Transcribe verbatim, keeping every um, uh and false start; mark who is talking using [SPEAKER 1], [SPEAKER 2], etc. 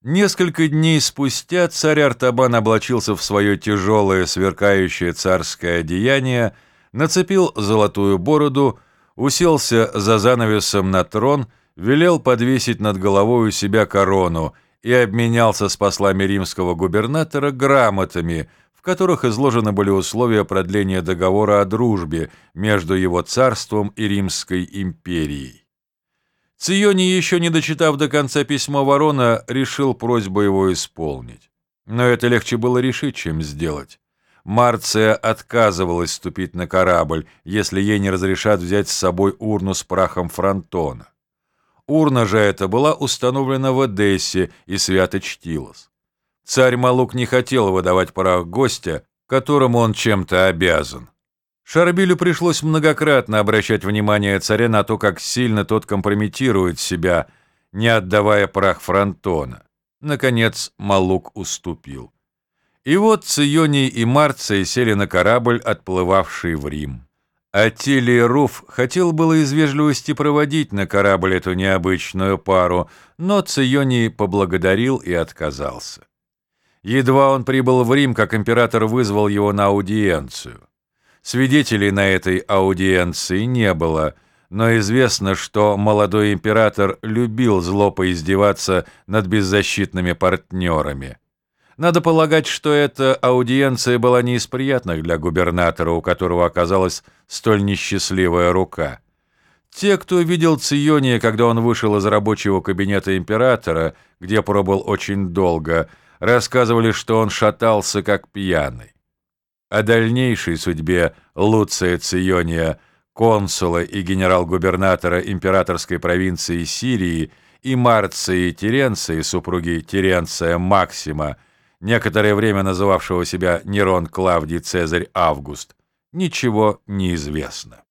[SPEAKER 1] Несколько дней спустя царь Артабан облачился в свое тяжелое, сверкающее царское одеяние, нацепил золотую бороду, уселся за занавесом на трон, велел подвесить над головой у себя корону и обменялся с послами римского губернатора грамотами, в которых изложены были условия продления договора о дружбе между его царством и Римской империей. Ционий, еще не дочитав до конца письмо Ворона, решил просьбу его исполнить. Но это легче было решить, чем сделать. Марция отказывалась ступить на корабль, если ей не разрешат взять с собой урну с прахом Фронтона. Урна же эта была установлена в Эдессе и свято чтилась. Царь Малук не хотел выдавать прах гостя, которому он чем-то обязан. Шарбилю пришлось многократно обращать внимание царя на то, как сильно тот компрометирует себя, не отдавая прах Фронтона. Наконец Малук уступил. И вот Ционий и Марция сели на корабль, отплывавший в Рим. Аттилий Руф хотел было из вежливости проводить на корабль эту необычную пару, но Ционий поблагодарил и отказался. Едва он прибыл в Рим, как император вызвал его на аудиенцию. Свидетелей на этой аудиенции не было, но известно, что молодой император любил зло поиздеваться над беззащитными партнерами. Надо полагать, что эта аудиенция была не из приятных для губернатора, у которого оказалась столь несчастливая рука. Те, кто видел Циония, когда он вышел из рабочего кабинета императора, где пробыл очень долго, рассказывали, что он шатался как пьяный. О дальнейшей судьбе Луция Циония, консула и генерал-губернатора императорской провинции Сирии, и Марции Теренции, супруги Теренция Максима, некоторое время называвшего себя Нерон Клавдий Цезарь Август, ничего не известно.